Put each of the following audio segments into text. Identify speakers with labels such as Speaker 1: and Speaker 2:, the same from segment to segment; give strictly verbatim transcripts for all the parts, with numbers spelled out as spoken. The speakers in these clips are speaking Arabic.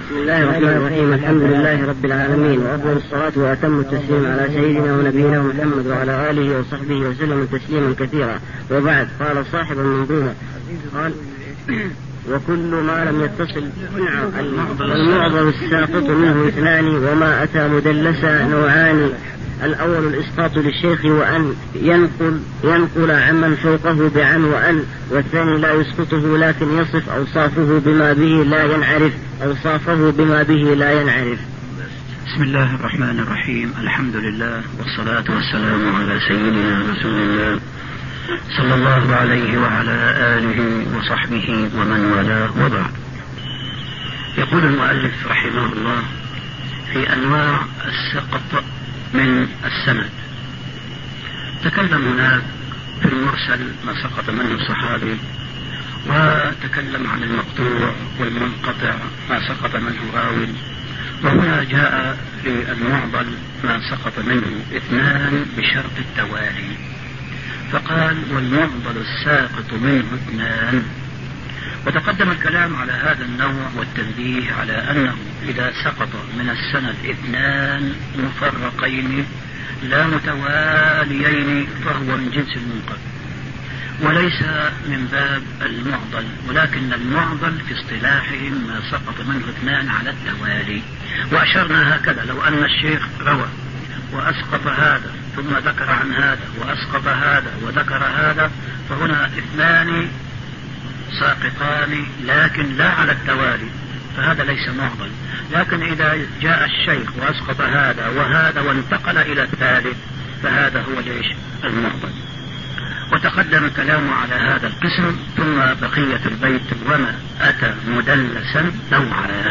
Speaker 1: بسم الله الرحمن الرحيم. الحمد لله رب العالمين، وأفضل الصلاة وأتم التسليم على سيدنا ونبينا محمد وعلى آله وصحبه وسلم تسليما كثيرا. وبعد، قال صاحب المنظومة قال: وكل ما لم يتصل المعضل الساقط منه اثنان، وما أتى مدلسا نوعان. الأول الإسقاط للشيخ وأن ينقل ينقل عمن فوقه بعن وأن، والثاني لا يسقطه لكن يصف أوصافه بما به لا ينعرف أوصافه بما به لا ينعرف.
Speaker 2: بسم الله الرحمن الرحيم. الحمد لله والصلاة والسلام على سيدنا رسول الله صلى الله عليه وعلى آله وصحبه ومن والاه، وبعد. يقول المؤلف رحمه الله في أنواع السقط من السند. تكلم هناك في المرسل ما سقط منه الصحابي، وتكلم عن المقطوع والمنقطع ما سقط منه راوي، وهنا جاء في المعضل ما سقط منه اثنان بشرط التوالي، فقال: والمعضل الساقط منه اثنان. وتقدم الكلام على هذا النوع والتنبيه على أنه إذا سقط من السند اثنان مفرقين لا متواليين فهو من جنس المنقطع وليس من باب المعضل، ولكن المعضل في اصطلاحهم ما سقط منه اثنان على التوالي. وأشرنا هكذا: لو أن الشيخ روى وأسقط هذا ثم ذكر عن هذا وأسقط هذا وذكر هذا، فهنا اثنان ساقطان لكن لا على التوالي، فهذا ليس معضل. لكن إذا جاء الشيخ وأسقط هذا وهذا وانتقل إلى الثالث، فهذا هو ليش المعضل. وتقدم الكلام على هذا القسم. ثم بقية البيت: وما أتى مدلسا نوعان.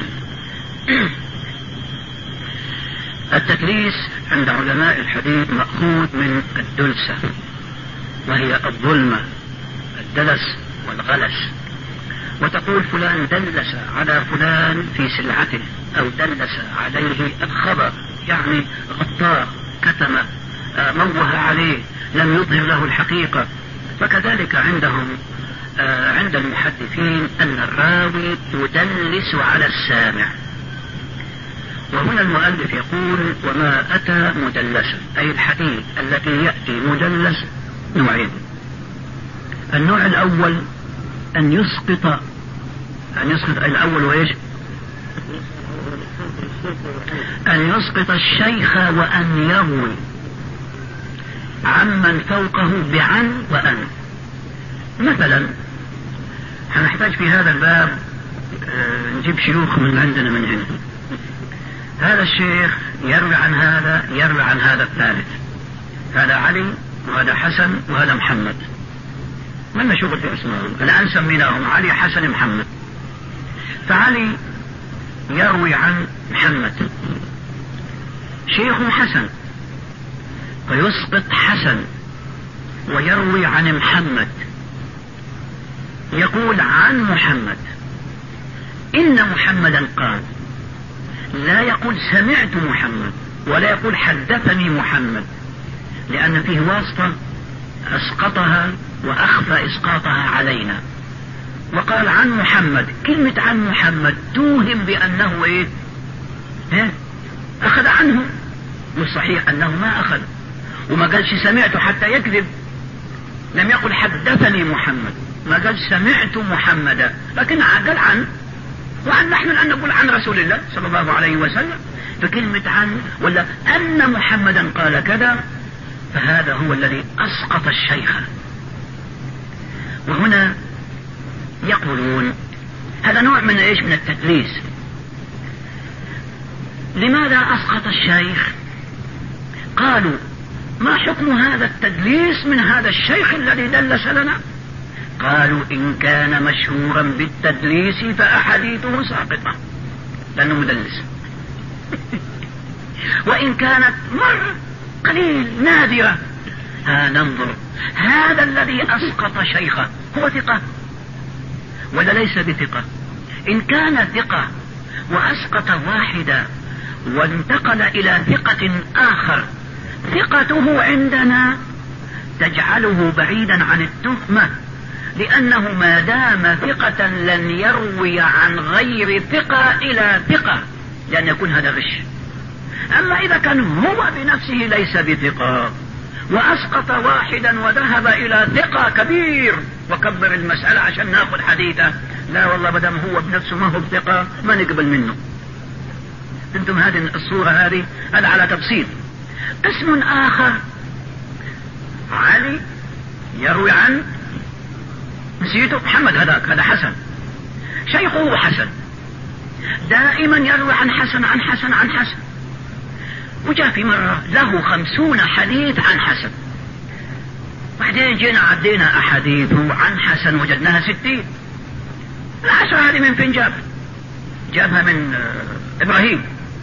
Speaker 2: التدليس عند علماء الحديث مأخوذ من الدلسة، وهي الظلمة، الدلس والغلس. وتقول فلان دلس على فلان في سلعته، أو دلس عليه الخبر، يعني غطاه، كتم، موه عليه، لم يظهر له الحقيقة. فكذلك عندهم عند المحدثين أن الراوي يدلس على السامع. وهنا المؤلف يقول: وما أتى مدلسا، أي الحديث الذي يأتي مدلس نوعين. النوع الأول أن يسقط أن يسقط الأول وإيش؟ أن يسقط الشيخ وأن يروي عمن فوقه بعن وأن. مثلا هنحتاج في هذا الباب نجيب شيوخ من عندنا من هنا. هذا الشيخ يروي عن هذا يروي عن هذا الثالث، هذا علي وهذا حسن وهذا محمد، من شغل في اسمهم الآن سميناهم علي حسن محمد. فعلي يروي عن محمد، شيخ حسن، فيسقط حسن ويروي عن محمد، يقول عن محمد إن محمدا قال، لا يقول سمعت محمد ولا يقول حدثني محمد، لأن فيه واسطة أسقطها وأخفى إسقاطها علينا. وقال عن محمد، كلمة عن محمد توهم بأنه إيه؟ إيه؟ أخذ عنه، والصحيح أنه ما أخذ، وما قالش سمعت حتى يكذب. لم يقل حدثني محمد، ما قال سمعت محمدا، لكن قال عن، وعن نحن الآن نقول عن رسول الله صلى الله عليه وسلم. فكلمة عن ولا أن محمدا قال كذا، فهذا هو الذي أسقط الشيخ. وهنا يقولون هذا نوع من إيش؟ من التدليس. لماذا أسقط الشيخ؟ قالوا: ما حكم هذا التدليس من هذا الشيخ الذي دلس لنا؟ قالوا: إن كان مشهورا بالتدليس فأحاديثه ساقطة لأنه مدلس. وإن كانت مرة قليل نادرة، ها ننظر هذا الذي أسقط شيخه هو ثقة ولا ليس بثقة؟ إن كان ثقة وأسقط واحدة وانتقل إلى ثقة آخر، ثقته عندنا تجعله بعيدا عن التهمة، لأنه ما دام ثقة لن يروي عن غير ثقة إلى ثقة، لأن يكون هذا غش. أما إذا كان هو بنفسه ليس بثقة وأسقط واحدا وذهب إلى ثقة كبير وكبر المسألة عشان ناخذ حديثه، لا والله بدم هو بنفسه ما هو بثقة ما نقبل منه. انتم هذه الصورة هذه هذا على تفصيل. قسم آخر علي يروي عن نسيته محمد، هذاك هذا حسن، شيخه حسن، دائما يروي عن حسن عن حسن عن حسن. وجاء في مرة له خمسون حديث عن حسن، بعدين جينا عدينا أحاديثه عن حسن وجدناها ستين. العشرة هذه من فين جاب؟ جابها من إبراهيم.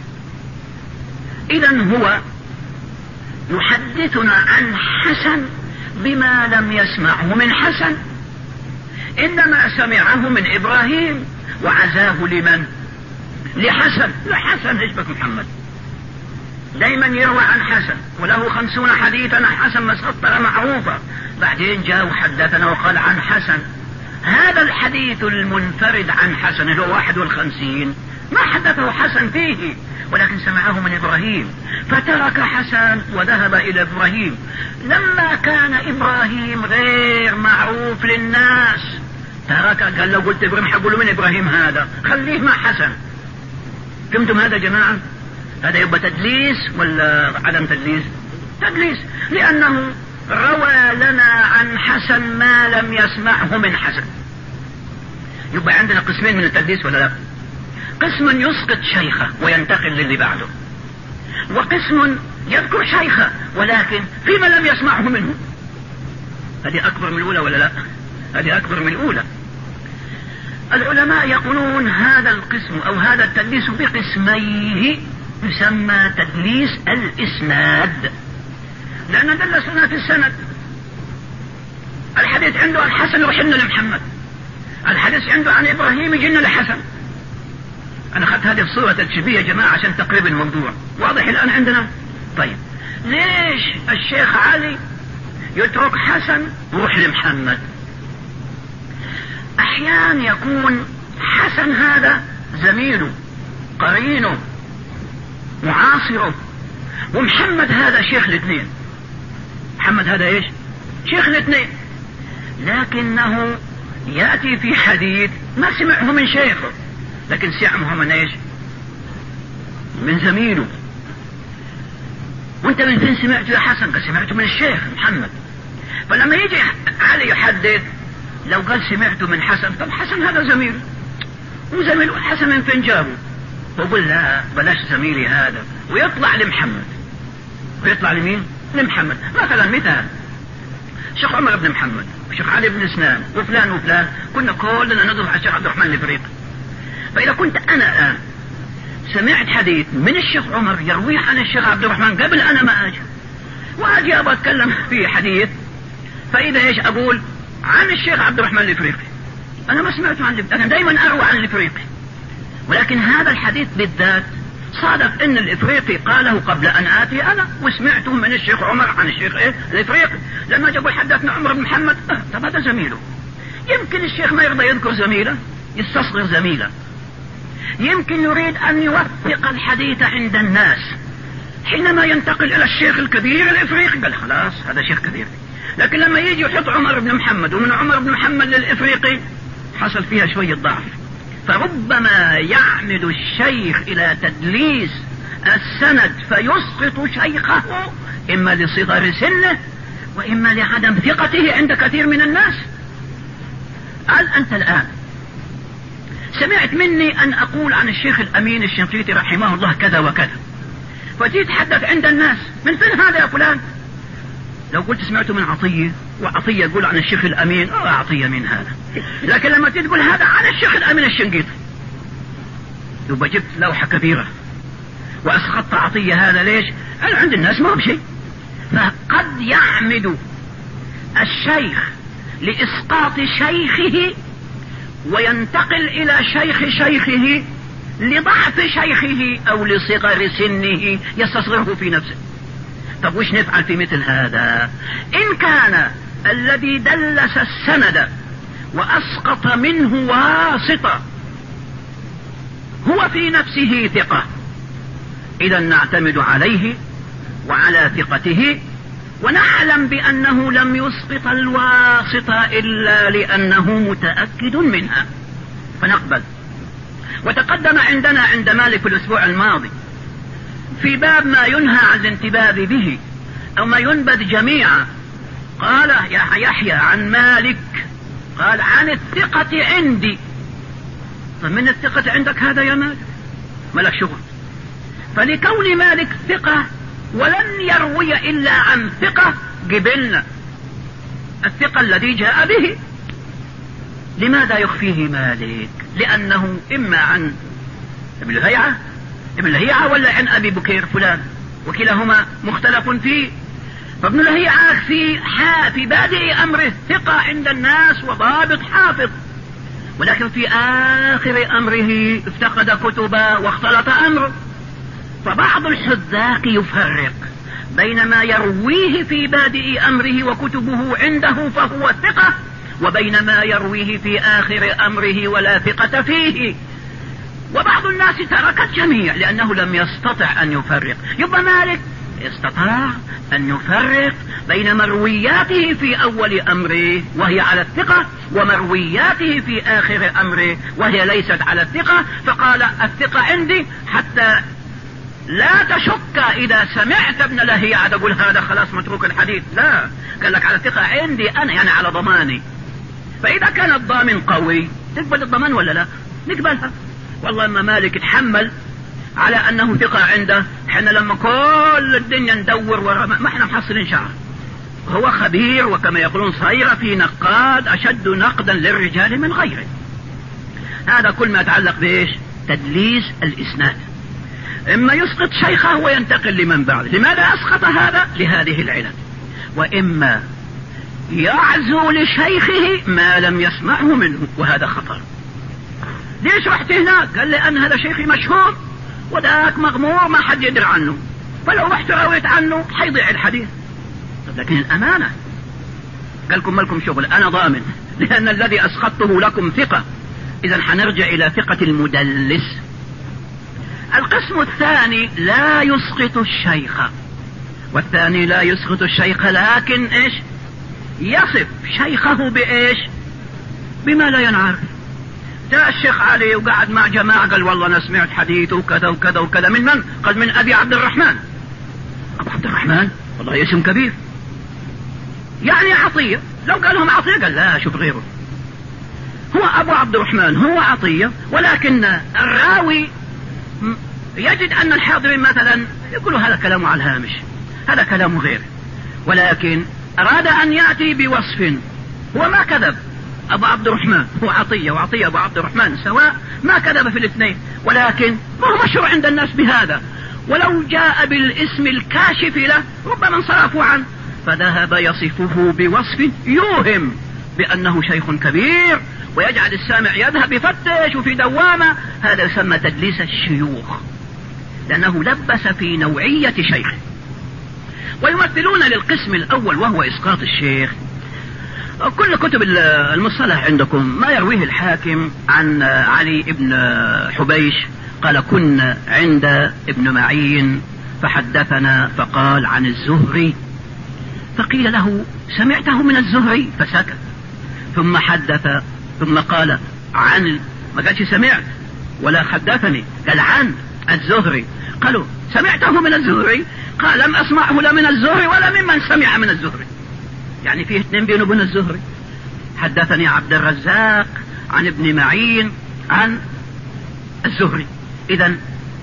Speaker 2: إذن هو يحدثنا عن حسن بما لم يسمعه من حسن، إنما سمعه من إبراهيم وعزاه لمن؟ لحسن. لحسن يشبك محمد، دايما يروى عن حسن وله خمسون حديثا عن حسن مسطرة معروفة. بعدين جاء وحدثنا وقال عن حسن. هذا الحديث المنفرد عن حسن اللي هو واحد والخمسين ما حدثه حسن فيه، ولكن سمعه من إبراهيم، فترك حسن وذهب إلى إبراهيم. لما كان إبراهيم غير معروف للناس ترك، قال لو قلت إبراهيم حقولوا من إبراهيم هذا، خليه مع حسن. فهمتم هذا جماعة؟ هذا يبقى تدليس ولا عدم تدليس؟ تدليس، لأنه روى لنا عن حسن ما لم يسمعه من حسن. يبقى عندنا قسمين من التدليس ولا لا؟ قسم يسقط شيخه وينتقل للي بعده، وقسم يذكر شيخه ولكن فيما لم يسمعه منه. هذه أكبر من الأولى ولا لا؟ هذه أكبر من الأولى. العلماء يقولون هذا القسم أو هذا التدليس بقسميه يسمى تدليس الإسناد، لأن دلسنا في السند. الحديث عنده الحسن يرحلنا لمحمد، الحديث عنده عن إبراهيم يجينا لحسن. أنا أخذت هذه الصورة التشبيه يا جماعة عشان تقريب الموضوع واضح الآن عندنا. طيب ليش الشيخ علي يترك حسن ويروح لمحمد؟ أحيانا يكون حسن هذا زميله قرينه معاصره، ومحمد هذا شيخ الاثنين. محمد هذا ايش؟ شيخ الاثنين، لكنه يأتي في حديث ما سمعه من شيخه، لكن سمعه من ايش؟ من زميله. وانت من فين سمعته يا حسن؟ قال سمعته من الشيخ محمد. فلما يجي علي يحدث لو قال سمعته من حسن، طب حسن هذا زميله، وزميله حسن من فين جابه؟ وقل لا بلاش زميلي هذا، ويطلع لمحمد. ويطلع لمين؟ لمحمد. مثلا مثال شيخ عمر بن محمد وشيخ علي بن سنان وفلان وفلان، كنا كلنا ندرس على الشيخ عبد الرحمن الإفريقي. فإذا كنت أنا الآن سمعت حديث من الشيخ عمر يرويه عن الشيخ عبد الرحمن قبل أنا ما أجي، وأجي أبغى أتكلم في حديث، فإذا إيش أقول؟ عن الشيخ عبد الرحمن الإفريقي. أنا ما سمعته عن الإفريقي، أنا دائما أروى عن الإفريقي، ولكن هذا الحديث بالذات صادف ان الإفريقي قاله قبل ان آتي انا، وسمعته من الشيخ عمر عن الشيخ ايه الإفريقي. لما جابوا حدثنا عمر بن محمد، اه طب هذا زميله. يمكن الشيخ ما يرضى يذكر زميله، يستصغر زميله، يمكن يريد ان يوثق الحديث عند الناس. حينما ينتقل الى الشيخ الكبير الإفريقي قال خلاص هذا شيخ كبير. لكن لما يجي يحط عمر بن محمد ومن عمر بن محمد للإفريقي حصل فيها شوية ضعف. فربما يعمد الشيخ إلى تدليس السند فيسقط شيخه، إما لصغر سنه وإما لعدم ثقته عند كثير من الناس. قال أنت الآن سمعت مني أن أقول عن الشيخ الأمين الشنقيطي رحمه الله كذا وكذا، فتيجي تحدث عند الناس من فين هذا يا فلان؟ لو قلت سمعته من عطية، وعطية يقول عن الشيخ الأمين اه عطية من هذا، لكن لما تقول هذا عن الشيخ الأمين الشنقيطي يبقى جبت لوحة كبيرة وأسقطت عطية. هذا ليش؟ أنا عند الناس ما هو بشيء. فقد يعمد الشيخ لإسقاط شيخه وينتقل إلى شيخ شيخه لضعف شيخه أو لصغر سنه يستصغره في نفسه. طب وش نفعل في مثل هذا؟ إن كان الذي دلس السند وأسقط منه واسطة هو في نفسه ثقة، إذا نعتمد عليه وعلى ثقته، ونعلم بأنه لم يسقط الواسطة إلا لأنه متأكد منها فنقبل. وتقدم عندنا عند مالك في الأسبوع الماضي في باب ما ينهى عن الانتباه به أو ما ينبذ جميعا، قال يحيى عن مالك قال عن الثقة عندي. فمن الثقة عندك هذا يا مالك؟ ملك شغل. فلكون مالك ثقة ولن يروي إلا عن ثقة قبلنا الثقة الذي جاء به. لماذا يخفيه مالك؟ لأنه إما عن ابن لهيعة ابن لهيعة ولا عن أبي بكير فلان، وكلاهما مختلف فيه. فابن لهيعة في في بادئ أمره ثقة عند الناس وضابط حافظ، ولكن في آخر أمره افتقد كتبا واختلط أمره. فبعض الحذاق يفرق بين ما يرويه في بادئ أمره وكتبه عنده فهو ثقة، وبين ما يرويه في آخر أمره ولا ثقة فيه. وبعض الناس ترك الجميع لأنه لم يستطع أن يفرق. يبقى مالك استطاع أن يفرق بين مروياته في أول أمره وهي على الثقة ومروياته في آخر أمره وهي ليست على الثقة، فقال الثقة عندي حتى لا تشك إذا سمعت ابن لهيعة تقول هذا خلاص متروك الحديث. لا، قال لك على الثقة عندي أنا، يعني على ضماني. فإذا كان الضامن قوي تقبل الضمان ولا لا؟ نقبلها. والله ما مالك يتحمل على أنه ثقة عنده، حنا لما كل الدنيا ندور ورا ما احنا محصلين شعر. هو خبير، وكما يقولون صير في نقاد أشد نقدا للرجال من غيره. هذا كل ما يتعلق بإيش؟ تدليس الإسناد. إما يسقط شيخه وينتقل لمن بعد. لماذا أسقط هذا؟ لهذه العلل. وإما يعزو لشيخه ما لم يسمعه منه، وهذا خطر. ليش رحت هناك؟ قال لي أن هذا شيخي مشهور وذاك مغمور ما حد يدري عنه، فلو رحت رويت عنه حيضيع الحديث. لكن الأمانة قال لكم مالكم شغل، أنا ضامن لأن الذي أسقطته لكم ثقة. إذا حنرجع إلى ثقة المدلس. القسم الثاني لا يسقط الشيخ، والثاني لا يسقط الشيخ لكن إيش؟ يصف شيخه بإيش؟ بما لا ينعرف. جاء الشيخ علي وقعد مع جماعة قال والله أنا سمعت حديثه وكذا وكذا وكذا. من من؟ قال من أبي عبد الرحمن. أبو عبد الرحمن والله اسم كبير، يعني عطية. لو قال لهم عطية قال لا، شوف غيره. هو أبو عبد الرحمن هو عطية، ولكن الراوي يجد أن الحاضرين مثلا يقولوا هذا كلامه على الهامش، هذا كلامه غير، ولكن أراد أن يأتي بوصف. هو ما كذب، أبو عبد الرحمن هو عطية وعطية أبو عبد الرحمن سواء، ما كذب في الاثنين، ولكن ما هو مشروع عند الناس بهذا. ولو جاء بالاسم الكاشف له ربما انصرفوا عنه، فذهب يصفه بوصف يوهم بأنه شيخ كبير ويجعل السامع يذهب يفتش وفي دوامة. هذا يسمى تدليس الشيوخ، لأنه لبس في نوعية شيخ. ويمثلون للقسم الأول وهو إسقاط الشيخ. كل كتب المصطلح عندكم ما يرويه الحاكم عن علي بن حبيش قال كنا عند ابن معين فحدثنا فقال عن الزهري، فقيل له سمعته من الزهري فسكت، ثم حدث ثم قال عن، ما قالش سمعت ولا حدثني، قال عن الزهري. قالوا سمعته من الزهري؟ قال لم أسمعه لا من الزهري ولا ممن سمع من الزهري، يعني فيه اثنين بينه وبين الزهري. حدثني عبد الرزاق عن ابن معين عن الزهري. إذن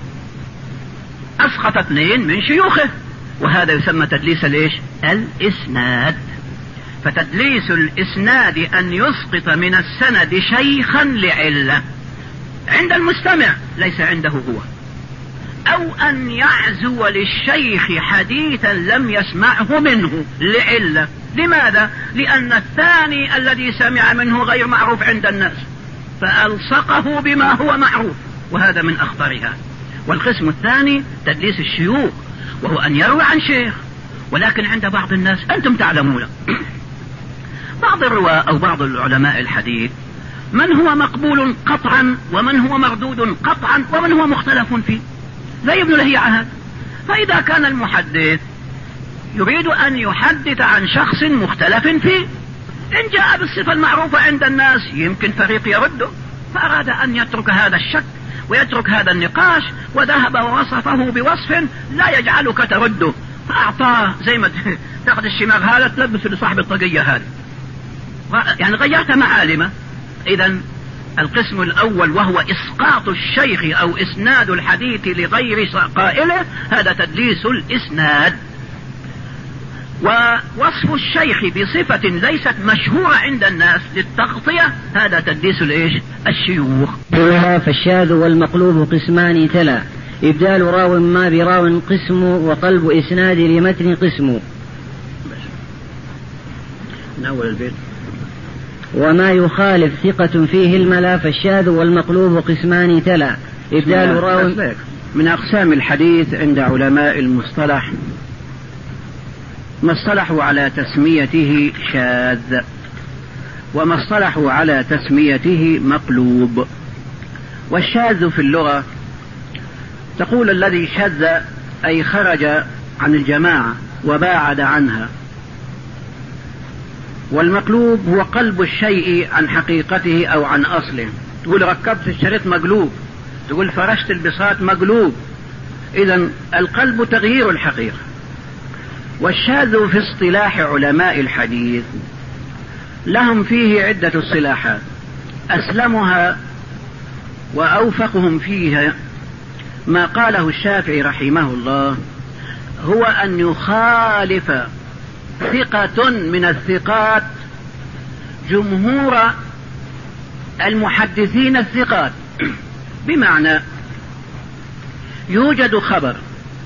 Speaker 2: أسقط اثنين من شيوخه، وهذا يسمى تدليس ليش؟ الإسناد. فتدليس الإسناد أن يسقط من السند شيخا لعلة عند المستمع ليس عنده هو، أو أن يعزو للشيخ حديثا لم يسمعه منه لعلة. لماذا؟ لأن الثاني الذي سمع منه غير معروف عند الناس فألصقه بما هو معروف، وهذا من أخطرها. والقسم الثاني تدليس الشيوخ، وهو أن يروي عن شيخ ولكن عند بعض الناس أنتم تعلمون بعض الرواة أو بعض العلماء الحديث من هو مقبول قطعا ومن هو مردود قطعا ومن هو مختلف فيه، زي ابن لهيعة هذا. فإذا كان المحدث يريد أن يحدث عن شخص مختلف فيه، إن جاء بالصفة المعروفة عند الناس يمكن فريق يرده، فأراد أن يترك هذا الشك ويترك هذا النقاش وذهب ووصفه بوصف لا يجعلك ترده، فأعطاه زي ما تاخذ الشماغ هذا تلبس لصاحب الطاقية هذه، يعني غيرت معالمه. إذن القسم الأول وهو إسقاط الشيخ أو إسناد الحديث لغير قائله، هذا تدليس الإسناد. ووصف الشيخ بصفة ليست مشهورة عند الناس للتغطية، هذا تدليس الإيش؟ الشيوخ.
Speaker 1: فالشاذ والمقلوب قسمان تلا، إبدال راو ما براو قسم، وقلب إسناد لمتن قسم.
Speaker 2: من أول البيت.
Speaker 1: وما يخالف ثقة فيه الملا، فالشاذ والمقلوب قسمان تلا، إبدال راو.
Speaker 2: من أقسام الحديث عند علماء المصطلح ما اصطلحوا على تسميته شاذ، وما اصطلحوا على تسميته مقلوب. والشاذ في اللغة تقول الذي شذ أي خرج عن الجماعة وباعد عنها، والمقلوب هو قلب الشيء عن حقيقته أو عن أصله. تقول ركبت الشريط مقلوب، تقول فرشت البساط مقلوب. إذن القلب تغيير الحقيقة. والشاذ في اصطلاح علماء الحديث لهم فيه عدة اصطلاحات، أسلمها وأوفقهم فيها ما قاله الشافعي رحمه الله، هو أن يخالف ثقة من الثقات جمهور المحدثين الثقات. بمعنى يوجد خبر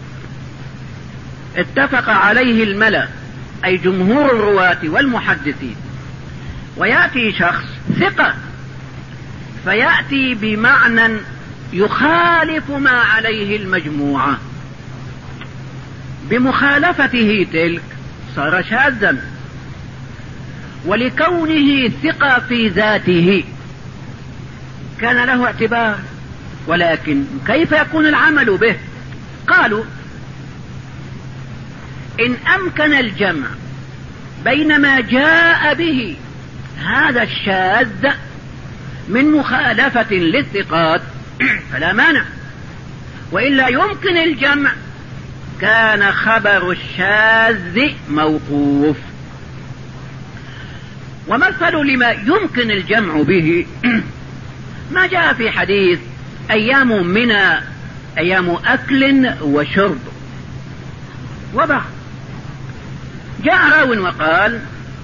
Speaker 2: اتفق عليه الملأ أي جمهور الرواة والمحدثين، ويأتي شخص ثقة فيأتي بمعنى يخالف ما عليه المجموعة، بمخالفته تلك صار شاذا. ولكونه ثقة في ذاته كان له اعتبار، ولكن كيف يكون العمل به؟ قالوا إن أمكن الجمع بين ما جاء به هذا الشاذ من مخالفة للثقات فلا مانع، وإلا يمكن الجمع كان خبر الشاذ موقوف. ومثل لما يمكن الجمع به ما جاء في حديث أيام منى أيام أكل وشرب وبعض. جاء راو وقال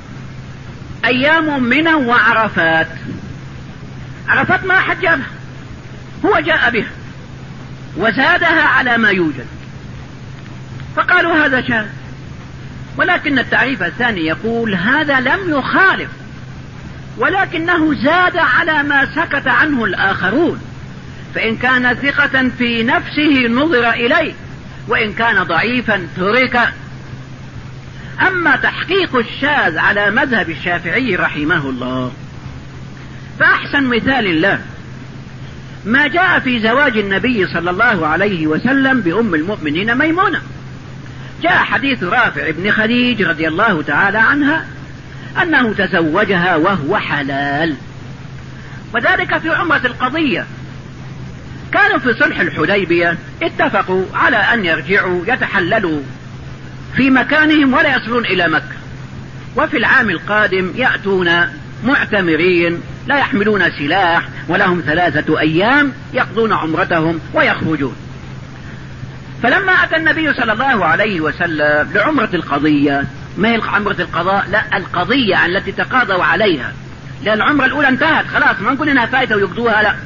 Speaker 2: أيام منى وعرفات. عرفات ما حد جابها، هو جاء بها وزادها على ما يوجد، فقالوا هذا شاذ. ولكن التعريف الثاني يقول هذا لم يخالف، ولكنه زاد على ما سكت عنه الآخرون، فإن كان ثقة في نفسه نظر إليه، وإن كان ضعيفا ترك. أما تحقيق الشاذ على مذهب الشافعي رحمه الله فأحسن مثال له ما جاء في زواج النبي صلى الله عليه وسلم بأم المؤمنين ميمونة. جاء حديث رافع بن خديج رضي الله تعالى عنها أنه تزوجها وهو حلال، وذلك في عمرة القضية. كانوا في صلح الحديبية اتفقوا على أن يرجعوا يتحللوا في مكانهم ولا يصلون إلى مكة، وفي العام القادم يأتون معتمرين لا يحملون سلاح، ولهم ثلاثة أيام يقضون عمرتهم ويخرجون. فلما أتى النبي صلى الله عليه وسلم لعمرة القضية، ما هي عمرة القضاء؟ لا، القضية التي تقاضوا عليها، لأن العمرة الأولى انتهت خلاص، ما نقول إنها فائتة ويقضوها، لا.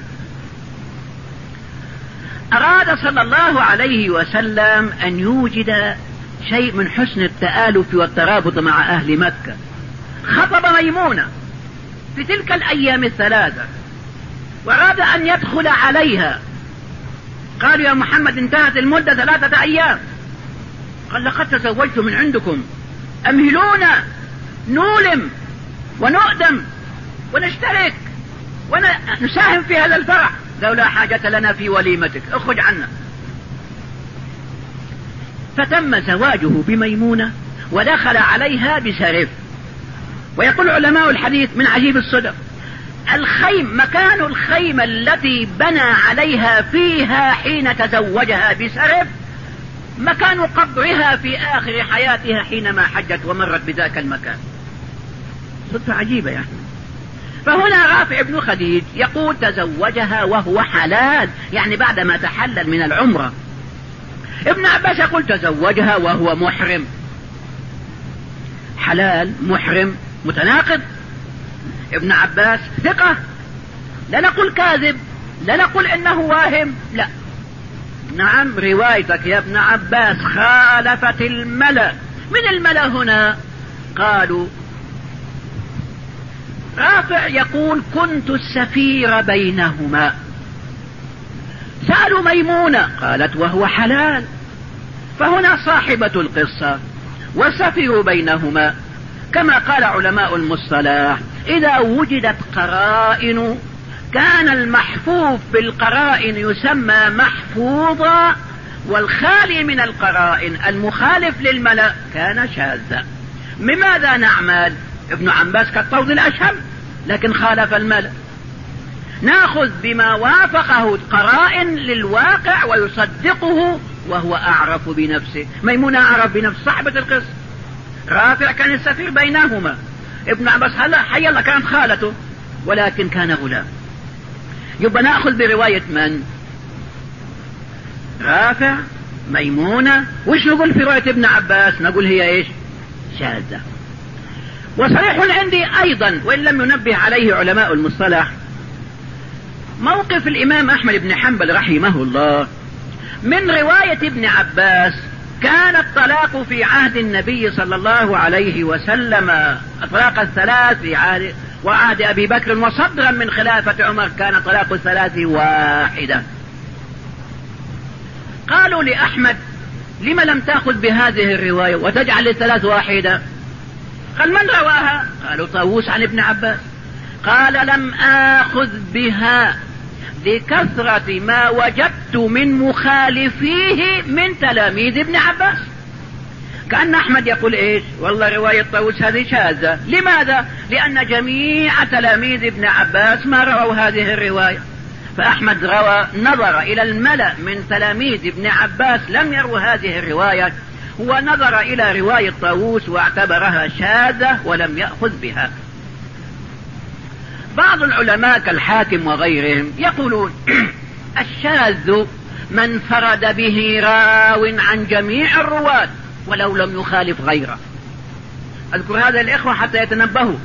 Speaker 2: أراد صلى الله عليه وسلم أن يوجد شيء من حسن التآلف والترابط مع أهل مكة. خطب ميمونة في تلك الأيام الثلاثة وأراد أن يدخل عليها. قالوا يا محمد انتهت المدة ثلاثة أيام. قال لقد تزوجت من عندكم، أمهلونا نولم.
Speaker 3: ونؤدم ونشترك ونساهم في هذا الفرح. قالوا لا حاجة لنا في وليمتك، اخرج عنا. فتم زواجه بميمونة ودخل عليها بسرف. ويقول علماء الحديث من عجيب الصدف، الخيم مكان الخيمة التي بنى عليها فيها حين تزوجها بسرف مكان قبرها في آخر حياتها حينما حجت ومرت بذاك المكان. صدفة عجيبة يعني. فهنا رافع بن خديج يقول تزوجها وهو حلال، يعني بعدما تحلل من العمرة. ابن عباس يقول تزوجها وهو محرم. حلال محرم متناقض. ابن عباس ثقة، لا نقول كاذب، لا نقول انه واهم، لا. نعم روايتك يا ابن عباس خالفت الملأ. من الملأ هنا؟ قالوا رافع يقول كنت السفير بينهما. سألوا ميمونة قالت وهو حلال. فهنا صاحبة القصة والسفير بينهما. كما قال علماء المصطلح إذا وجدت قرائن كان المحفوظ بالقرائن يسمى محفوظا، والخالي من القرائن المخالف للملأ كان شاذا. بماذا نعمل؟ ابن عباس كالطود الأشهم لكن خالف الملأ. ناخذ بما وافقه القرائن للواقع ويصدقه وهو أعرف بنفسه. ميمونة أعرف بنفس صاحبة القصة. رافع كان السفير بينهما. ابن عباس هلا حي الله كانت خالته ولكن كان غلام. يبقى نأخذ برواية من؟ رافع، ميمونة. وش نقول في رواية ابن عباس؟ نقول هي ايش؟ شاذة. وصريح عندي ايضا وان لم ينبه عليه علماء المصطلح موقف الامام احمد بن حنبل رحمه الله من رواية ابن عباس. كان الطلاق في عهد النبي صلى الله عليه وسلم الطلاق الثلاث في عهد وعهد ابي بكر، وصدرا من خلافة عمر كان طلاق الثلاث واحدة. قالوا لأحمد لما لم تأخذ بهذه الرواية وتجعل الثلاث واحدة؟ قال من رواها؟ قالوا طاووس عن ابن عباس. قال لم آخذ بها لكثرة ما وجدت من مخالفيه من تلاميذ ابن عباس. كأن أحمد يقول إيش؟ والله رواية طاووس هذه شاذة. لماذا؟ لأن جميع تلاميذ ابن عباس ما رأوا هذه الرواية. فأحمد روى نظر إلى الملأ من تلاميذ ابن عباس لم يروا هذه الرواية، ونظر إلى رواية طاووس واعتبرها شاذة ولم يأخذ بها. بعض العلماء كالحاكم وغيرهم يقولون الشاذ من فرد به راو عن جميع الرواة ولو لم يخالف غيره. أذكر هذا الإخوة حتى يتنبهوا.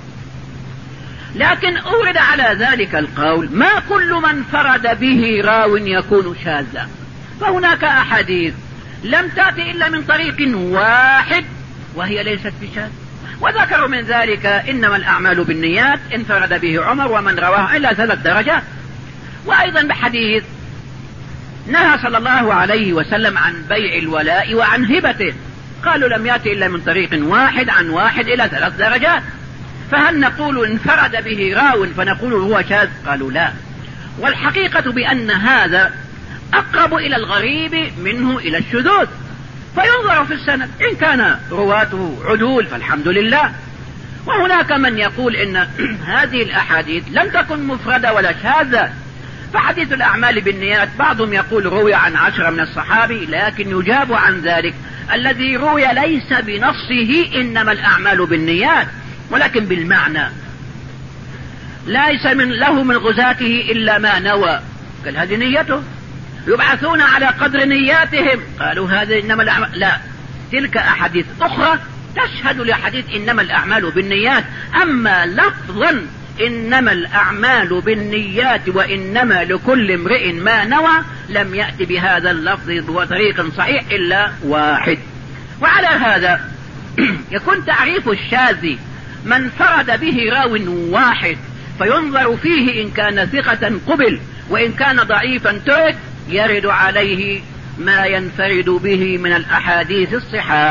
Speaker 3: لكن أورد على ذلك القول ما كل من فرد به راو يكون شاذا، فهناك أحاديث لم تأتي إلا من طريق واحد وهي ليست بشاذ. وذكروا من ذلك إنما الأعمال بالنيات انفرد به عمر ومن رواه إلا ثلاث درجات. وأيضا بحديث نهى صلى الله عليه وسلم عن بيع الولاء وعن هبته، قالوا لم يأتي إلا من طريق واحد عن واحد إلى ثلاث درجات. فهل نقول انفرد به راو فنقول هو شاذ؟ قالوا لا. والحقيقة بأن هذا أقرب إلى الغريب منه إلى الشذوذ. فينظر في السند، إن كان رواته عدول فالحمد لله. وهناك من يقول إن هذه الأحاديث لم تكن مفردة ولا شاذة. فحديث الأعمال بالنيات بعضهم يقول روي عن عشرة من الصحابي، لكن يجاب عن ذلك الذي روي ليس بنصه إنما الأعمال بالنيات ولكن بالمعنى. ليس من له من غزاته إلا ما نوى، قال هذه نيته. يبعثون على قدر نياتهم، قالوا هذا إنما الأعمال. لا، تلك أحاديث أخرى تشهد لحديث إنما الأعمال بالنيات. أما لفظا إنما الأعمال بالنيات وإنما لكل امرئ ما نوى لم يأتي بهذا اللفظ بطريق صحيح إلا واحد. وعلى هذا يكون تعريف الشاذ من فرد به راو واحد، فينظر فيه إن كان ثقة قبل وإن كان ضعيفا ترك، يرد عليه ما ينفرد به من الأحاديث الصحاح.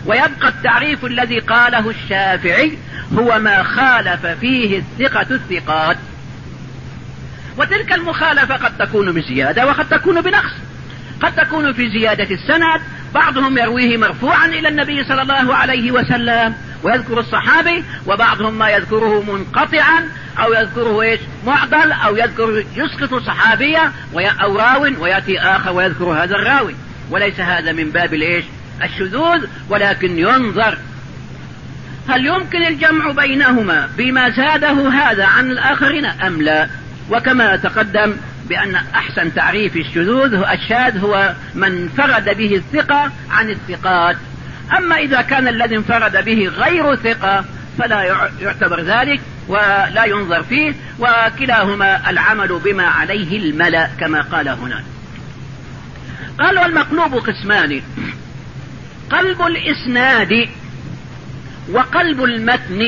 Speaker 3: ويبقى التعريف الذي قاله الشافعي هو ما خالف فيه الثقة الثقات. وتلك المخالفة قد تكون بزيادة وقد تكون بنقص. قد تكون في زيادة السند، بعضهم يرويه مرفوعا إلى النبي صلى الله عليه وسلم ويذكر الصحابي، وبعضهم ما يذكره منقطعا أو يذكره إيش معضل، أو يذكر يسقط صحابية أو راو ويأتي آخر ويذكر هذا الراوي، وليس هذا من باب الإيش الشذوذ، ولكن ينظر هل يمكن الجمع بينهما بما زاده هذا عن الآخرين أم لا. وكما تقدم بأن أحسن تعريف الشذوذ هو الشاذ هو من فرد به الثقة عن الثقات. أما إذا كان الذي انفرد به غير ثقة فلا يعتبر ذلك ولا ينظر فيه، وكلاهما العمل بما عليه الملأ كما قال هنا. قال والمقلوب قسمان: قلب الإسناد وقلب المتن.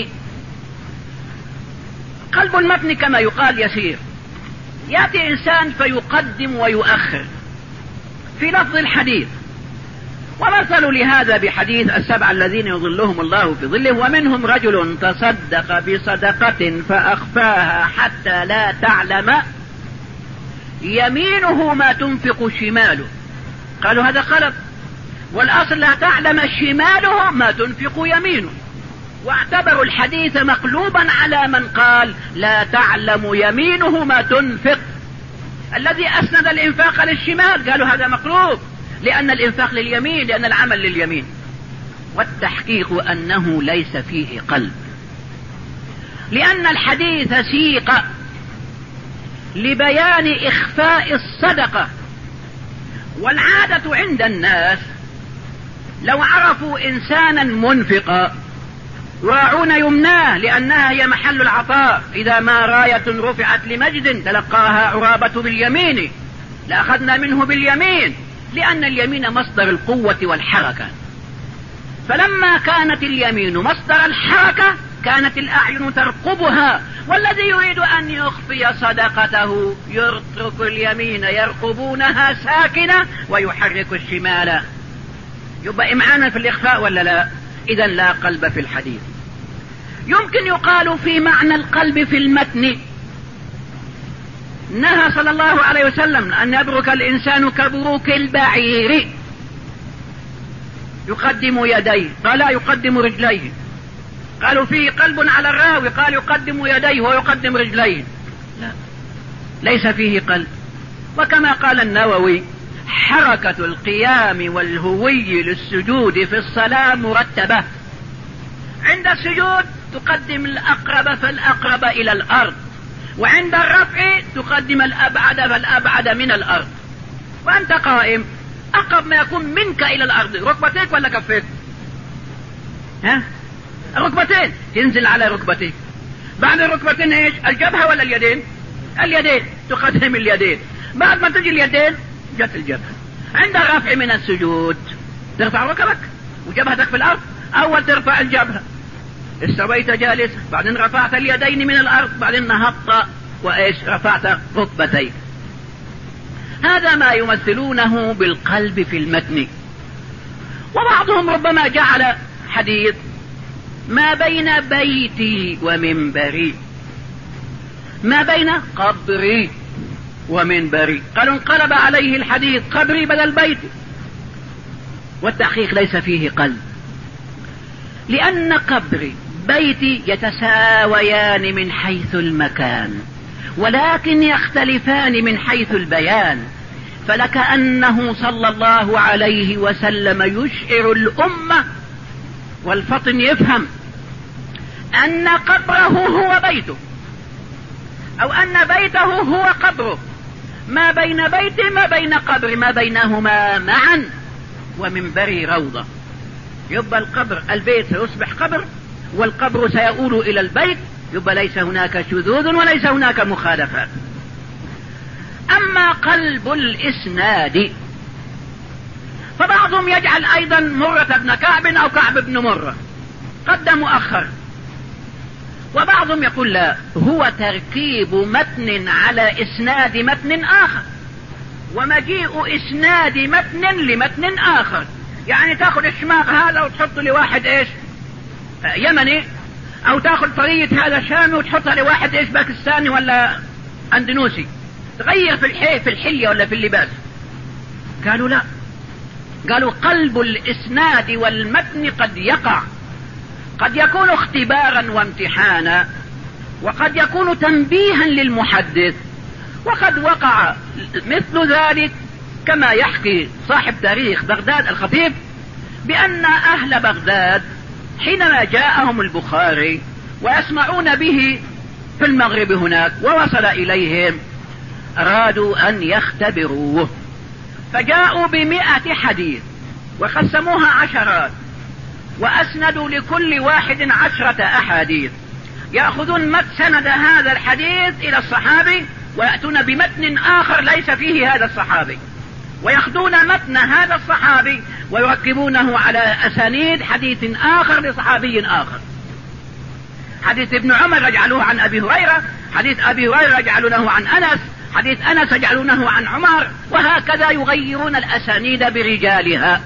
Speaker 3: قلب المتن كما يقال يسير، يأتي إنسان فيقدم ويؤخر في لفظ الحديث. ومثل لهذا بحديث السبع الذين يظلهم الله في ظله: ومنهم رجل تصدق بصدقة فأخفاها حتى لا تعلم يمينه ما تنفق شماله. قالوا هذا قلب، والأصل لا تعلم شماله ما تنفق يمينه، واعتبروا الحديث مقلوبا على من قال لا تعلم يمينه ما تنفق. الذي أسند الإنفاق للشمال قالوا هذا مقلوب، لأن الإنفاق لليمين، لأن العمل لليمين. والتحقيق أنه ليس فيه قلب، لأن الحديث سيق لبيان إخفاء الصدقة. والعادة عند الناس لو عرفوا إنسانا منفقا راعون يمناه، لأنها هي محل العطاء. إذا ما راية رفعت لمجد تلقاها عرابة باليمين لأخذنا منه باليمين، لأن اليمين مصدر القوة والحركة. فلما كانت اليمين مصدر الحركة كانت الأعين ترقبها، والذي يريد أن يخفي صدقته يترك اليمين يرقبونها ساكنة ويحرك الشمال. يبقى إمعانا في الإخفاء ولا لا؟ إذن لا قلب في الحديث. يمكن يقال في معنى القلب في المتن: نهى صلى الله عليه وسلم أن يبرك الإنسان كبروك البعير، يقدم يديه، قال لا يقدم رجليه. قالوا فيه قلب على الراوي، قال يقدم يديه ويقدم رجليه. لا، ليس فيه قلب. وكما قال النووي: حركة القيام والهوي للسجود في الصلاة مرتبة. عند السجود تقدم الأقرب فالأقرب إلى الأرض، وعند الرفع تقدم الأبعد فالأبعد من الأرض. وأنت قائم أقرب ما يكون منك إلى الأرض ركبتيك ولا كفيك؟ ها؟ ركبتين، تنزل على ركبتيك. بعد الركبتين ايش؟ الجبهة ولا اليدين؟ اليدين، تقدم اليدين. بعد ما تجي اليدين جت الجبهة. عند الرفع من السجود ترفع ركبك وجبهتك في الأرض. أول ترفع الجبهة، استويت جالس، بعدين رفعت اليدين من الأرض، بعدين نهضت وإيش رفعت ركبتيك. هذا ما يمثلونه بالقلب في المتن. وبعضهم ربما جعل حديث ما بين بيتي ومنبري، ما بين قبري ومنبري، قالوا انقلب عليه الحديث قبري بدل بيتي. والتحقيق ليس فيه قلب، لأن قبري بيتي يتساويان من حيث المكان، ولكن يختلفان من حيث البيان. فلكأنه صلى الله عليه وسلم يشعر الأمة والفطن يفهم أن قبره هو بيته، أو أن بيته هو قبره. ما بين بيتي ما بين قبري، ما بينهما معا، ومنبري روضة. يبقى القبر البيت سيصبح قبر، والقبر سيؤول إلى البيت. يبقى ليس هناك شذوذ وليس هناك مخالفات. أما قلب الإسناد فبعضهم يجعل أيضا مرة بن كعب أو كعب بن مرة، قدم مؤخر. وبعضهم يقول لا، هو تركيب متن على إسناد متن آخر، ومجيء إسناد متن لمتن آخر. يعني تاخذ الشماغ هذا وتحطه لواحد ايش يمني، او تاخذ طرية هذا شامي وتحطها لواحد ايش باكستاني ولا اندونوسي، تغير في الحي في الحلية ولا في اللباس. قالوا لا، قالوا قلب الاسناد والمتن قد يقع، قد يكون اختبارا وامتحانا، وقد يكون تنبيها للمحدث، وقد وقع مثل ذلك كما يحكي صاحب تاريخ بغداد الخطيب بأن أهل بغداد حينما جاءهم البخاري ويسمعون به في المغرب هناك ووصل إليهم أرادوا أن يختبروه، فجاءوا بمئة حديث وقسموها عشرات، وأسندوا لكل واحد عشرة أحاديث، يأخذون متن سند هذا الحديث إلى الصحابي ويأتون بمتن آخر ليس فيه هذا الصحابي، ويأخذون متن هذا الصحابي ويركبونه على أسانيد حديث آخر لصحابي آخر. حديث ابن عمر يجعلوه عن أبي هريرة، حديث أبي هريرة يجعلونه عن أنس، حديث أنس يجعلونه عن عمر، وهكذا يغيرون الأسانيد برجالها.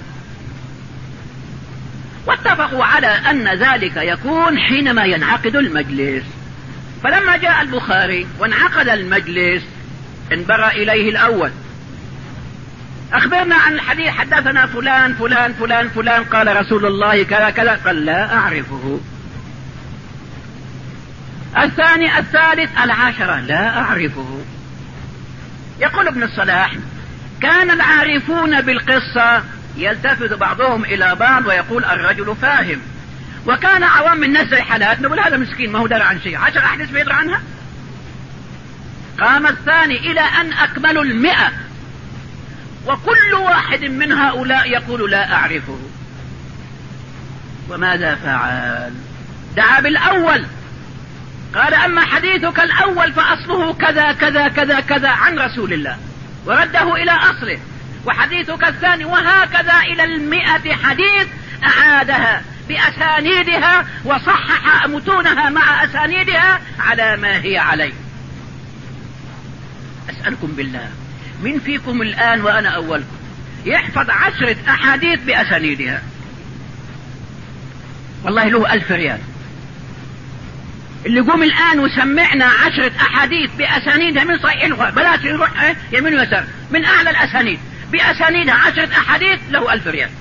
Speaker 3: واتفقوا على أن ذلك يكون حينما ينعقد المجلس. فلما جاء البخاري وانعقد المجلس انبرأ إليه الأول، أخبرنا عن الحديث، حدثنا فلان فلان فلان فلان قال رسول الله كذا كذا، قال لا أعرفه. الثاني الثالث العاشرة لا أعرفه. يقول ابن الصلاح كان العارفون بالقصة يلتفت بعضهم إلى بعض ويقول الرجل فاهم، وكان عوام الناس زي حالات نقول هذا مسكين ما هو دار عن شيء، عشر أحداث بيدر عنها. قام الثاني إلى أن أكملوا المئة، وكل واحد من هؤلاء يقول لا أعرفه. وماذا فعل؟ دعا بالأول، قال أما حديثك الأول فأصله كذا كذا كذا كذا عن رسول الله، ورده إلى أصله. وحديثك الثاني وهكذا إلى المئة حديث أعادها بأسانيدها وصحح متونها مع أسانيدها على ما هي عليه. أسألكم بالله من فيكم الآن وأنا أولكم يحفظ عشرة أحاديث بأسانيدها؟ والله له ألف ريال. اللي قوم الآن وسمعنا عشرة أحاديث بأسانيدها من صحيح البخاري، بلاش يروح يمين ويسار، من أعلى الأسانيد بأسانيدها عشرة أحاديث له ألف ريال.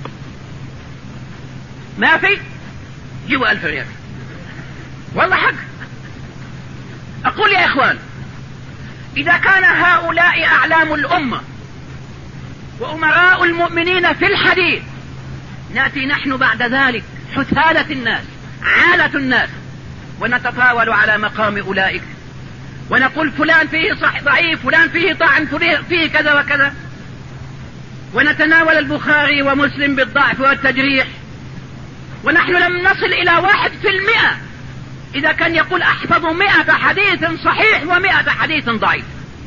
Speaker 3: ما في؟ جيبوا ألف ريال والله حق. أقول يا إخوان إذا كان هؤلاء أعلام الأمة وأمراء المؤمنين في الحديث، نأتي نحن بعد ذلك حثالة الناس عالة الناس ونتطاول على مقام أولئك ونقول فلان فيه صح ضعيف، فلان فيه طعن، فيه كذا وكذا، ونتناول البخاري ومسلم بالضعف والتجريح، ونحن لم نصل إلى واحد في المئة. إذا كان يقول أحفظ مئة حديث صحيح ومئة حديث ضعيف،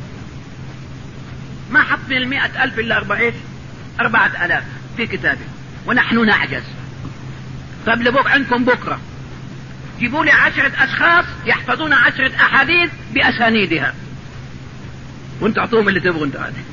Speaker 3: ما حط من المئة ألف إلا أربعة أربعة ألاف في كتابه، ونحن نعجز. طب لبك عندكم بكرة جيبوا لي عشرة أشخاص يحفظون عشرة أحاديث بأسانيدها وانتوا اعطوهم اللي تبغوا انتوا. هذا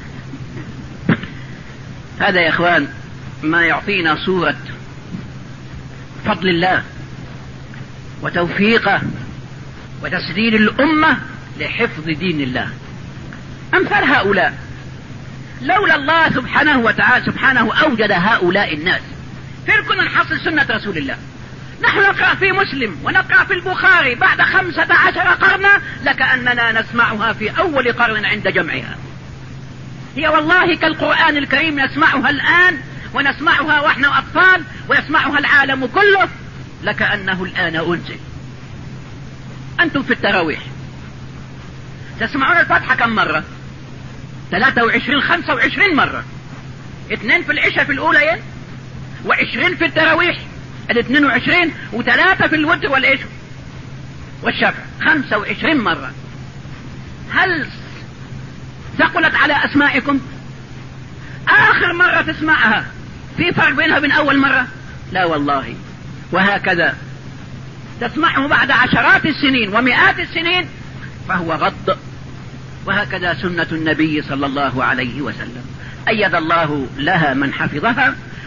Speaker 3: هذا يا إخوان ما يعطينا صورة فضل الله وتوفيقه وتسديد الأمة لحفظ دين الله. أمثال هؤلاء لولا الله سبحانه وتعالى سبحانه أوجد هؤلاء الناس، فين كنا نحصل سنة رسول الله؟ نحن نقرأ في مسلم ونقرأ في البخاري بعد خمسة عشر قرنا لكأننا نسمعها في أول قرن عند جمعها. هي والله كالقرآن الكريم نسمعها الآن ونسمعها وإحنا أطفال ويسمعها العالم كله لكأنه الآن أنزل. أنتم في التراويح تسمعون الفاتحة كم مرة؟ ثلاثة وعشرين خمسة وعشرين مرة، اثنين في العشاء في الأولى وعشرين في التراويح الاثنين وعشرين، وثلاثة في الوتر والإيش والشفع خمسة وعشرين مرة. هل ثقلت على أسمائكم؟ آخر مرة تسمعها في فرق بينها وبين أول مرة؟ لا والله. وهكذا تسمعه بعد عشرات السنين ومئات السنين فهو غض. وهكذا سنة النبي صلى الله عليه وسلم أيد الله لها من حفظها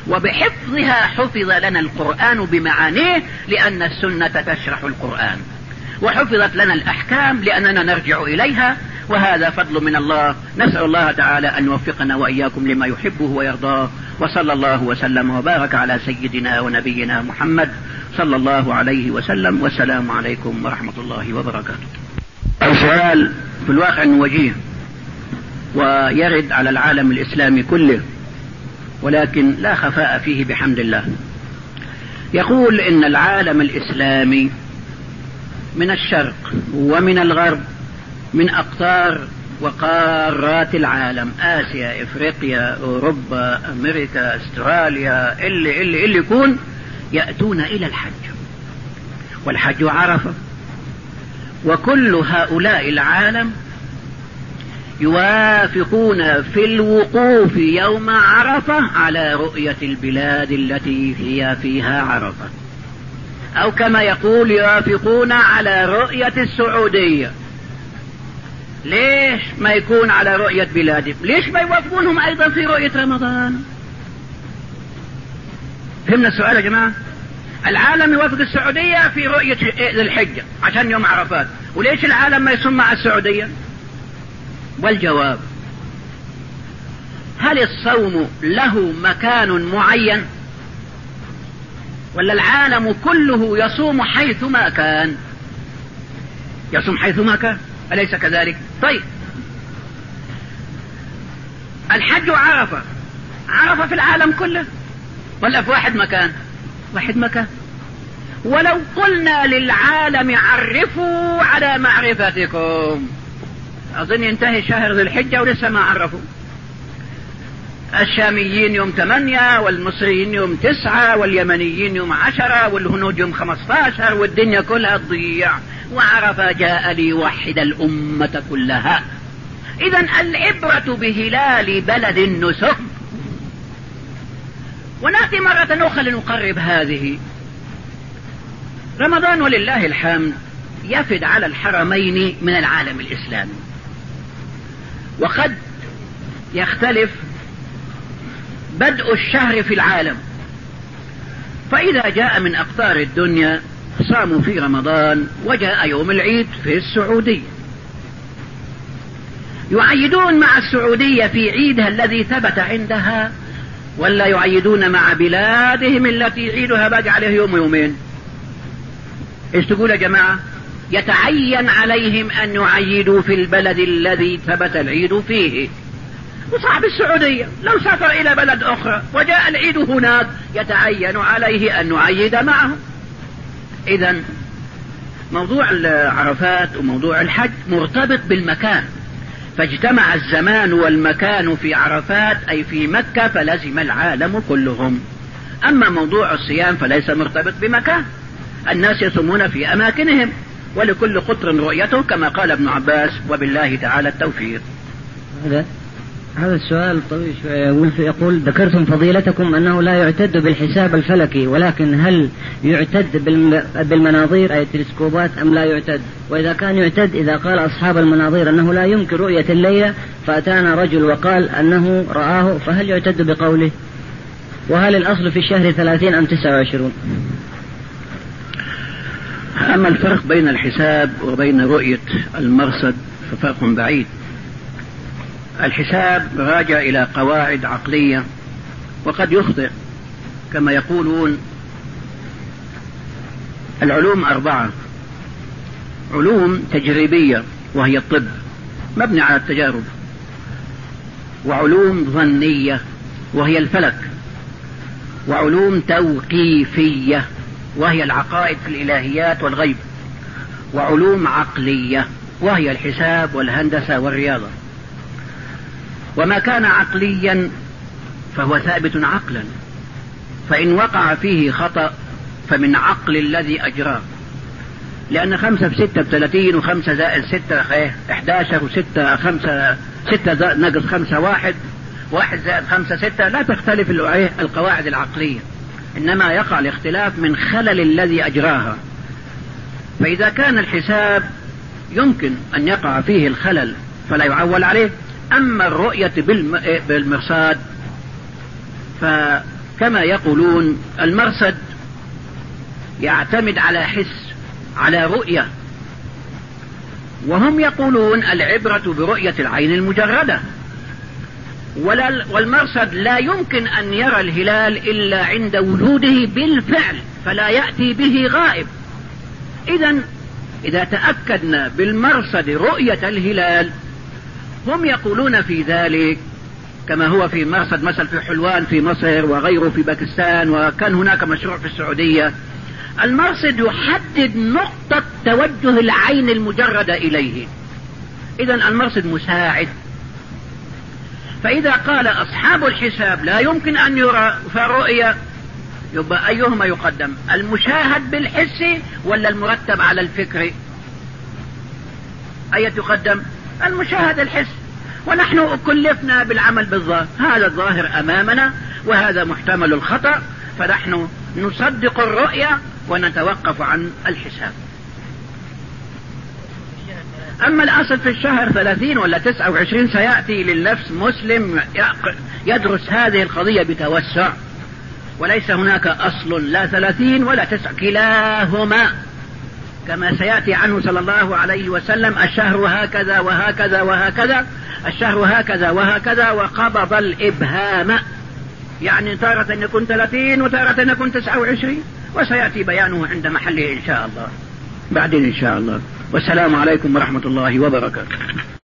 Speaker 3: وبحفظها حفظ لنا القرآن بمعانيه لأن السنة تشرح القرآن، وحفظت لنا الأحكام لأننا نرجع إليها، وهذا فضل من الله. نسأل الله تعالى أن يوفقنا وإياكم لما يحبه ويرضاه، وصلى الله وسلم وبارك على سيدنا ونبينا محمد صلى الله عليه وسلم، والسلام عليكم ورحمة الله وبركاته. السؤال في الواقع وجيه ويرد على العالم الإسلامي كله، ولكن لا خفاء فيه بحمد الله. يقول إن العالم الإسلامي من الشرق ومن الغرب، من أقطار وقارات العالم، آسيا، إفريقيا، أوروبا، أمريكا، أستراليا، اللي, اللي, اللي يكون، يأتون إلى الحج، والحج عرفة، وكل هؤلاء العالم يوافقون في الوقوف يوم عرفة على رؤية البلاد التي هي فيها عرفة، أو كما يقول يوافقون على رؤية السعودية. ليش ما يكون على رؤية بلادهم؟ ليش ما يوافقونهم أيضا في رؤية رمضان؟ فهمنا السؤال يا جماعة؟ العالم يوافق السعودية في رؤية الحجة عشان يوم عرفات، وليش العالم ما يصوم مع السعودية؟ والجواب: هل الصوم له مكان معين، ولا العالم كله يصوم حيثما كان؟ يصوم حيثما كان، أليس كذلك؟ طيب، الحج عرفة، عرفة في العالم كله ولا في واحد مكان؟ واحد مكان. ولو قلنا للعالم عرفوا على معرفتكم، أظن ينتهي شهر ذي الحجة ولسه ما عرفوا. الشاميين يوم ثمانية، والمصريين يوم تسعة، واليمنيين يوم عشرة، والهنود يوم خمسة عشر، والدنيا كلها تضيع، وعرفة جاء ليوحد الأمة كلها. إذن العبرة بهلال بلد النسك. ونأتي مرة أخرى لنقرب هذه. رمضان ولله الحمد يفد على الحرمين من العالم الإسلامي، وقد يختلف بدء الشهر في العالم، فإذا جاء من أقطار الدنيا صاموا في رمضان، وجاء يوم العيد في السعودية، يعيدون مع السعودية في عيدها الذي ثبت عندها، ولا يعيدون مع بلادهم التي عيدها باقي عليه يوم يومين؟ ايش تقول يا جماعة؟ يتعين عليهم أن يعيدوا في البلد الذي ثبت العيد فيه. وصاحب السعودية لو سافر إلى بلد أخرى وجاء العيد هناك يتعين عليه أن يعيد معه. إذن موضوع العرفات وموضوع الحج مرتبط بالمكان، فاجتمع الزمان والمكان في عرفات أي في مكة فلزم العالم كلهم. أما موضوع الصيام فليس مرتبط بمكان، الناس يصومون في أماكنهم، ولكل قطر رؤيته كما قال ابن عباس، وبالله تعالى التوفيق.
Speaker 1: هذا هذا السؤال طويل شوية. يقول: ذكرتم فضيلتكم أنه لا يعتد بالحساب الفلكي، ولكن هل يعتد بالمناظير أي التلسكوبات أم لا يعتد؟ وإذا كان يعتد، إذا قال أصحاب المناظير أنه لا يمكن رؤية الليلة فأتانا رجل وقال أنه رآه، فهل يعتد بقوله؟ وهل الأصل في الشهر ثلاثين أم تسعة وعشرون؟
Speaker 3: أما الفرق بين الحساب وبين رؤية المرصد ففرق بعيد. الحساب راجع إلى قواعد عقلية، وقد يخطئ كما يقولون. العلوم أربعة: علوم تجريبية وهي الطب مبني على التجارب، وعلوم ظنية وهي الفلك، وعلوم توقيفية وهي العقائد في الإلهيات والغيب، وعلوم عقلية وهي الحساب والهندسة والرياضة. وما كان عقليا فهو ثابت عقلا، فإن وقع فيه خطأ فمن عقل الذي أجراه، لأن خمسة في ستة بثلاثين، وخمسة زائد ستة احداشر، وستة خمسة ستة ناقص خمسة واحد، واحد زائد خمسة ستة، لا تختلف القواعد العقلية، إنما يقع الاختلاف من خلل الذي أجراها. فإذا كان الحساب يمكن أن يقع فيه الخلل فلا يعول عليه. أما الرؤية بالمرصاد كما يقولون المرصد يعتمد على حس، على رؤية، وهم يقولون العبرة برؤية العين المجردة، والمرصد لا يمكن أن يرى الهلال إلا عند وجوده بالفعل، فلا يأتي به غائب. إذن إذا تأكدنا بالمرصد رؤية الهلال، هم يقولون في ذلك كما هو في مرصد مثل في حلوان في مصر وغيره في باكستان، وكان هناك مشروع في السعودية. المرصد يحدد نقطة توجه العين المجردة إليه، إذن المرصد مساعد. فإذا قال أصحاب الحساب لا يمكن أن يرى فرؤية، يبقى أيهما يقدم، المشاهد بالحس ولا المرتب على الفكر؟ أي تقدم؟ المشاهد الحس، ونحن كلفنا بالعمل بالظاهر، هذا الظاهر أمامنا وهذا محتمل الخطأ، فنحن نصدق الرؤية ونتوقف عن الحساب. أما الأصل في الشهر ثلاثين ولا تسعة وعشرين سيأتي للنفس مسلم يدرس هذه القضية بتوسع، وليس هناك أصل لا ثلاثين ولا تسعة، كلاهما كما سيأتي عنه صلى الله عليه وسلم: الشهر هكذا وهكذا وهكذا، الشهر هكذا وهكذا، وقبض الإبهام، يعني تارة يكون ثلاثين وتارة يكون تسعة وعشرين، وسيأتي بيانه عند محله إن شاء الله بعدين إن شاء الله. والسلام عليكم ورحمة الله وبركاته.